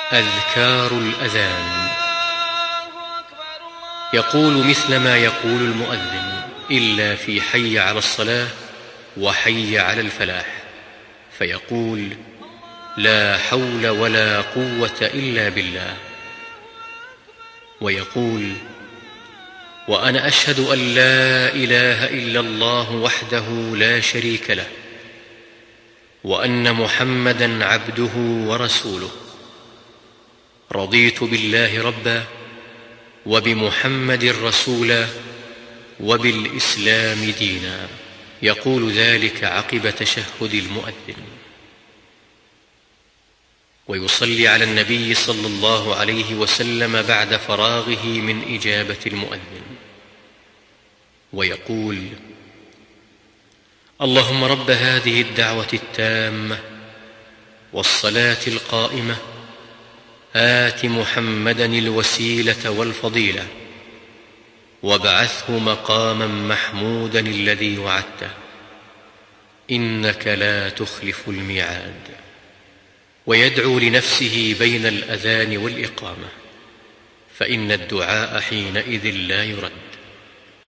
أذكار الأذان. يقول مثل ما يقول المؤذن، إلا في حي على الصلاة وحي على الفلاح، فيقول: لا حول ولا قوة إلا بالله. ويقول: وأنا أشهد أن لا إله إلا الله وحده لا شريك له، وأن محمدًا عبده ورسوله. رضيت بالله ربا، وبمحمد رسولا، وبالإسلام دينا. يقول ذلك عقب تشهد المؤذن، ويصلي على النبي صلى الله عليه وسلم بعد فراغه من إجابة المؤذن، ويقول: اللهم رب هذه الدعوة التامة والصلاة القائمة، آت محمدًا الوسيلة والفضيلة، وابعثه مقامًا محمودًا الذي وعدته، إنك لا تخلف الميعاد. ويدعو لنفسه بين الأذان والإقامة، فإن الدعاء حينئذ لا يرد.